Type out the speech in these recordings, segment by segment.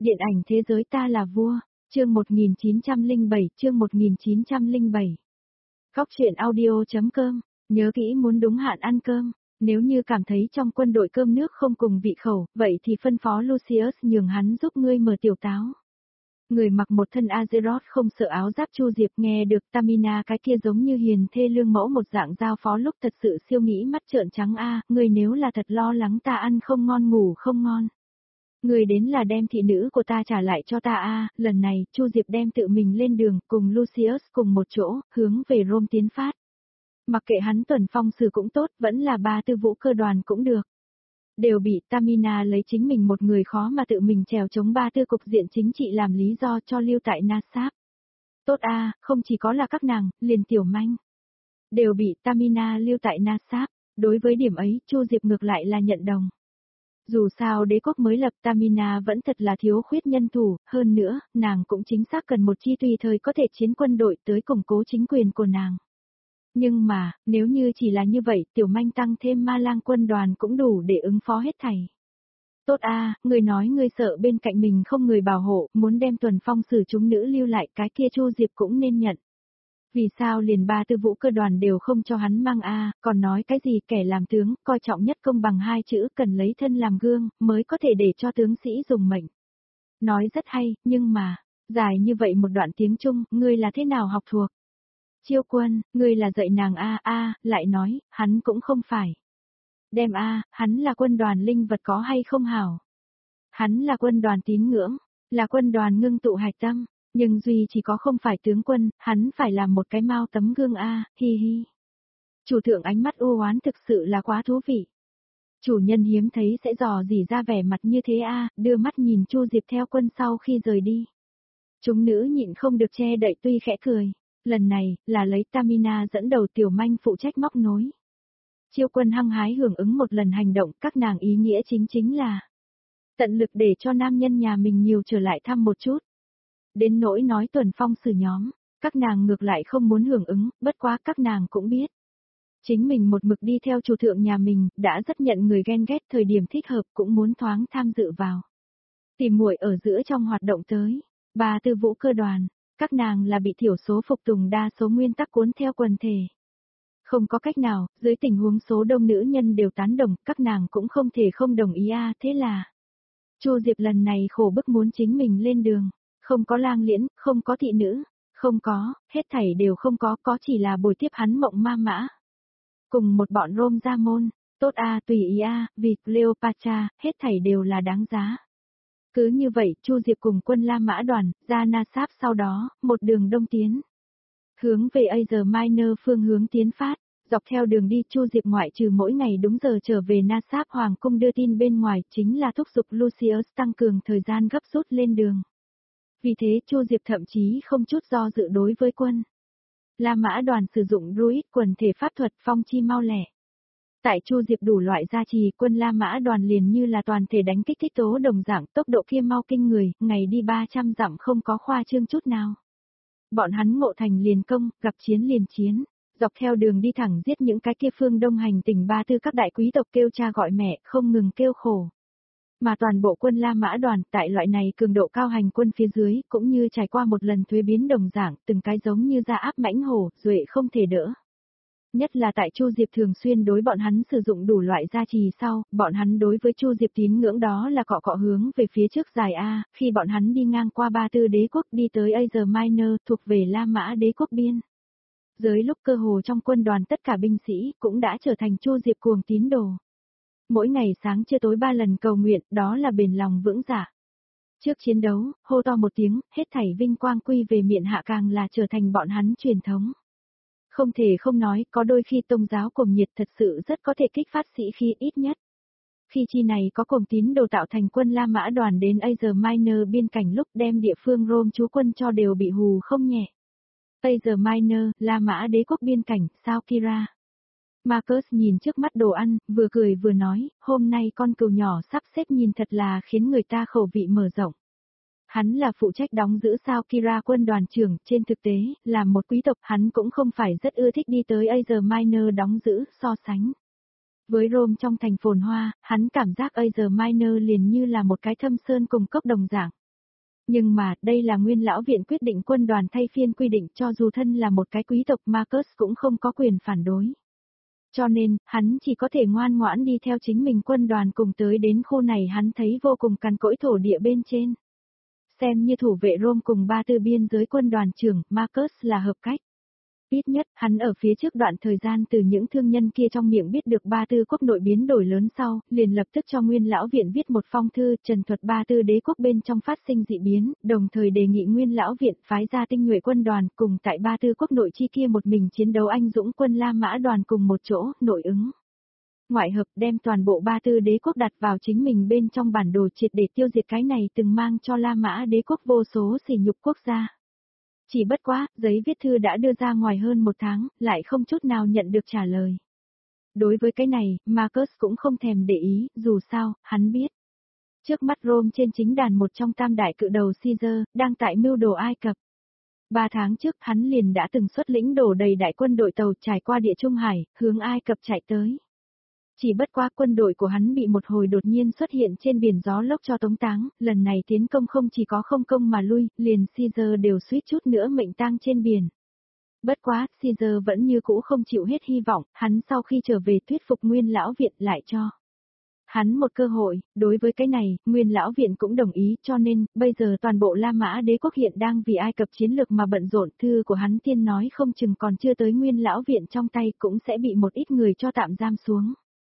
Điện ảnh thế giới ta là vua, chương 1907. Góc truyện audio.com, nhớ kỹ muốn đúng hạn ăn cơm, nếu như cảm thấy trong quân đội cơm nước không cùng vị khẩu, vậy thì phân phó Lucius nhường hắn giúp ngươi mở tiểu táo. Người mặc một thân Azeroth không sợ áo giáp Chu Diệp nghe được Tamina cái kia giống như hiền thê lương mẫu một dạng giao phó lúc thật sự siêu nghĩ mắt trợn trắng ngươi nếu là thật lo lắng ta ăn không ngon ngủ không ngon. Người đến là đem thị nữ của ta trả lại cho ta lần này Chu Diệp đem tự mình lên đường cùng Lucius cùng một chỗ, hướng về Rome tiến phát. Mặc kệ hắn tuần phong sử cũng tốt, vẫn là ba tư vũ cơ đoàn cũng được. Đều bị Tamina lấy chính mình một người khó mà tự mình trèo chống ba tư cục diện chính trị làm lý do cho lưu tại Nassab. Tốt không chỉ có là các nàng, liền tiểu manh. Đều bị Tamina lưu tại Nassab, đối với điểm ấy Chu Diệp ngược lại là nhận đồng. Dù sao đế quốc mới lập Tamina vẫn thật là thiếu khuyết nhân thủ, hơn nữa, nàng cũng chính xác cần một chi tùy thời có thể chiến quân đội tới củng cố chính quyền của nàng. Nhưng mà, nếu như chỉ là như vậy, tiểu manh tăng thêm ma lang quân đoàn cũng đủ để ứng phó hết thảy. Tốt người nói ngươi sợ bên cạnh mình không người bảo hộ, muốn đem tuần phong sử chúng nữ lưu lại, cái kia Chu Diệp cũng nên nhận. Vì sao liền ba tư vũ cơ đoàn đều không cho hắn mang còn nói cái gì kẻ làm tướng, coi trọng nhất công bằng hai chữ, cần lấy thân làm gương, mới có thể để cho tướng sĩ dùng mệnh. Nói rất hay, nhưng mà, dài như vậy một đoạn tiếng Trung, ngươi là thế nào học thuộc? Chiêu quân, ngươi là dạy nàng lại nói, hắn cũng không phải. Đem hắn là quân đoàn linh vật có hay không hảo? Hắn là quân đoàn tín ngưỡng, là quân đoàn ngưng tụ hạch tâm. Nhưng duy chỉ có không phải tướng quân, hắn phải làm một cái mao tấm gương hi hi. Chủ thượng ánh mắt u oán thực sự là quá thú vị. Chủ nhân hiếm thấy sẽ dò dỉ ra vẻ mặt như thế đưa mắt nhìn Chu Diệp theo quân sau khi rời đi. Chúng nữ nhịn không được che đậy tuy khẽ cười, lần này là lấy Tamina dẫn đầu tiểu manh phụ trách móc nối. Chiêu quân hăng hái hưởng ứng một lần hành động, các nàng ý nghĩa chính là tận lực để cho nam nhân nhà mình nhiều trở lại thăm một chút. Đến nỗi nói tuần phong sử nhóm, các nàng ngược lại không muốn hưởng ứng, bất quá các nàng cũng biết. Chính mình một mực đi theo chủ thượng nhà mình, đã rất nhận người ghen ghét, thời điểm thích hợp cũng muốn thoáng tham dự vào. Tìm muội ở giữa trong hoạt động tới, ba tư vũ cơ đoàn, các nàng là bị thiểu số phục tùng đa số nguyên tắc cuốn theo quần thể. Không có cách nào, dưới tình huống số đông nữ nhân đều tán đồng, các nàng cũng không thể không đồng ý thế là. Chu Diệp lần này khổ bức muốn chính mình lên đường. Không có lang liễn, không có thị nữ, không có, hết thảy đều không có chỉ là bồi tiếp hắn mộng ma mã. Cùng một bọn Rome ra môn, tốt tùy ý vì Cleopatra, hết thảy đều là đáng giá. Cứ như vậy, Chu Diệp cùng quân La Mã đoàn, ra Nassab sau đó, một đường đông tiến. Hướng về Asia Minor phương hướng tiến phát, dọc theo đường đi Chu Diệp ngoại trừ mỗi ngày đúng giờ trở về Nassab Hoàng cung đưa tin bên ngoài chính là thúc giục Lucius tăng cường thời gian gấp rút lên đường. Vì thế Chu Diệp thậm chí không chút do dự đối với quân La Mã đoàn sử dụng Druid quần thể pháp thuật phong chi mau lẻ. Tại Chu Diệp đủ loại gia trì, quân La Mã đoàn liền như là toàn thể đánh kích thích tố đồng dạng, tốc độ kia mau kinh người, ngày đi 300 dặm không có khoa trương chút nào. Bọn hắn ngộ thành liền công, gặp chiến liền chiến, dọc theo đường đi thẳng giết những cái kia phương đông hành tỉnh ba tư các đại quý tộc kêu cha gọi mẹ, không ngừng kêu khổ. Mà toàn bộ quân La Mã đoàn tại loại này cường độ cao hành quân phía dưới cũng như trải qua một lần thuế biến đồng dạng, từng cái giống như da áp mãnh hổ, duệ không thể đỡ. Nhất là tại Chu Diệp thường xuyên đối bọn hắn sử dụng đủ loại gia trì sau, bọn hắn đối với Chu Diệp tín ngưỡng đó là cọ hướng về phía trước dài khi bọn hắn đi ngang qua ba tư đế quốc đi tới Asia Minor thuộc về La Mã đế quốc biên. Dưới lúc cơ hồ trong quân đoàn tất cả binh sĩ cũng đã trở thành Chu Diệp cuồng tín đồ. Mỗi ngày sáng trưa tối 3 lần cầu nguyện, đó là bền lòng vững dạ. Trước chiến đấu, hô to một tiếng, hết thảy vinh quang quy về miện hạ càng là trở thành bọn hắn truyền thống. Không thể không nói, có đôi khi tôn giáo cuồng nhiệt thật sự rất có thể kích phát sĩ khí ít nhất. Khi chi này có cuồng tín đồ tạo thành quân La Mã đoàn đến Asia Minor biên cảnh lúc đem địa phương Rome trú quân cho đều bị hù không nhẹ. Asia Minor, La Mã đế quốc biên cảnh, sao Kira? Marcus nhìn trước mắt đồ ăn, vừa cười vừa nói, hôm nay con cừu nhỏ sắp xếp nhìn thật là khiến người ta khẩu vị mở rộng. Hắn là phụ trách đóng giữ sao Kira quân đoàn trưởng, trên thực tế, là một quý tộc, hắn cũng không phải rất ưa thích đi tới Asia Minor đóng giữ, so sánh. Với Rome trong thành phồn hoa, hắn cảm giác Asia Minor liền như là một cái thâm sơn cùng cốc đồng dạng. Nhưng mà, đây là nguyên lão viện quyết định quân đoàn thay phiên quy định, cho dù thân là một cái quý tộc Marcus cũng không có quyền phản đối. Cho nên, hắn chỉ có thể ngoan ngoãn đi theo chính mình quân đoàn cùng tới đến khu này hắn thấy vô cùng cằn cỗi thổ địa bên trên. Xem như thủ vệ Rome cùng Ba Tư biên giới quân đoàn trưởng, Marcus là hợp cách. Ít nhất, hắn ở phía trước đoạn thời gian từ những thương nhân kia trong miệng biết được Ba Tư quốc nội biến đổi lớn sau, liền lập tức cho Nguyên lão viện viết một phong thư trần thuật Ba Tư đế quốc bên trong phát sinh dị biến, đồng thời đề nghị Nguyên lão viện phái ra tinh nhuệ quân đoàn cùng tại Ba Tư quốc nội chi kia một mình chiến đấu anh dũng quân La Mã đoàn cùng một chỗ, nội ứng. Ngoại hợp đem toàn bộ Ba Tư đế quốc đặt vào chính mình bên trong bản đồ triệt để tiêu diệt cái này từng mang cho La Mã đế quốc vô số sỉ nhục quốc gia. Chỉ bất quá, giấy viết thư đã đưa ra ngoài hơn một tháng, lại không chút nào nhận được trả lời. Đối với cái này, Marcus cũng không thèm để ý, dù sao, hắn biết. Trước mắt Rome trên chính đàn một trong tam đại cự đầu Caesar, đang tại mưu đồ Ai Cập. 3 tháng trước, hắn liền đã từng xuất lĩnh đổ đầy đại quân đội tàu trải qua địa Trung Hải, hướng Ai Cập chạy tới. Chỉ bất quá quân đội của hắn bị một hồi đột nhiên xuất hiện trên biển gió lốc cho tống táng, lần này tiến công không chỉ có không công mà lui, liền Caesar đều suýt chút nữa mệnh tang trên biển. Bất quá, Caesar vẫn như cũ không chịu hết hy vọng, hắn sau khi trở về thuyết phục Nguyên lão viện lại cho hắn một cơ hội, đối với cái này, Nguyên lão viện cũng đồng ý, cho nên, bây giờ toàn bộ La Mã đế quốc hiện đang vì Ai Cập chiến lược mà bận rộn, thư của hắn tiên nói không chừng còn chưa tới Nguyên lão viện trong tay cũng sẽ bị một ít người cho tạm giam xuống.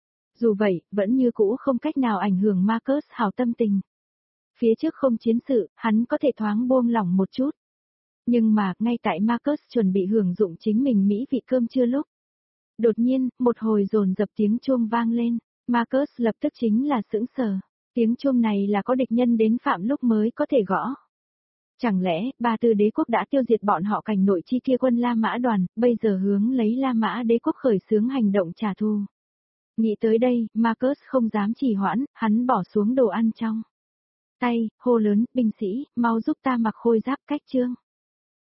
Dù vậy, vẫn như cũ không cách nào ảnh hưởng Marcus hảo tâm tình. Phía trước không chiến sự, hắn có thể thoáng buông lỏng một chút. Nhưng mà, ngay tại Marcus chuẩn bị hưởng dụng chính mình mỹ vị cơm trưa lúc. Đột nhiên, một hồi dồn dập tiếng chuông vang lên, Marcus lập tức chính là sững sờ. Tiếng chuông này là có địch nhân đến phạm lúc mới có thể gõ. Chẳng lẽ, Ba Tư đế quốc đã tiêu diệt bọn họ cảnh nội chi kia quân La Mã đoàn, bây giờ hướng lấy La Mã đế quốc khởi xướng hành động trả thù. Nghĩ tới đây, Marcus không dám trì hoãn, hắn bỏ xuống đồ ăn trong tay, hô lớn, binh sĩ, mau giúp ta mặc khôi giáp cách trương.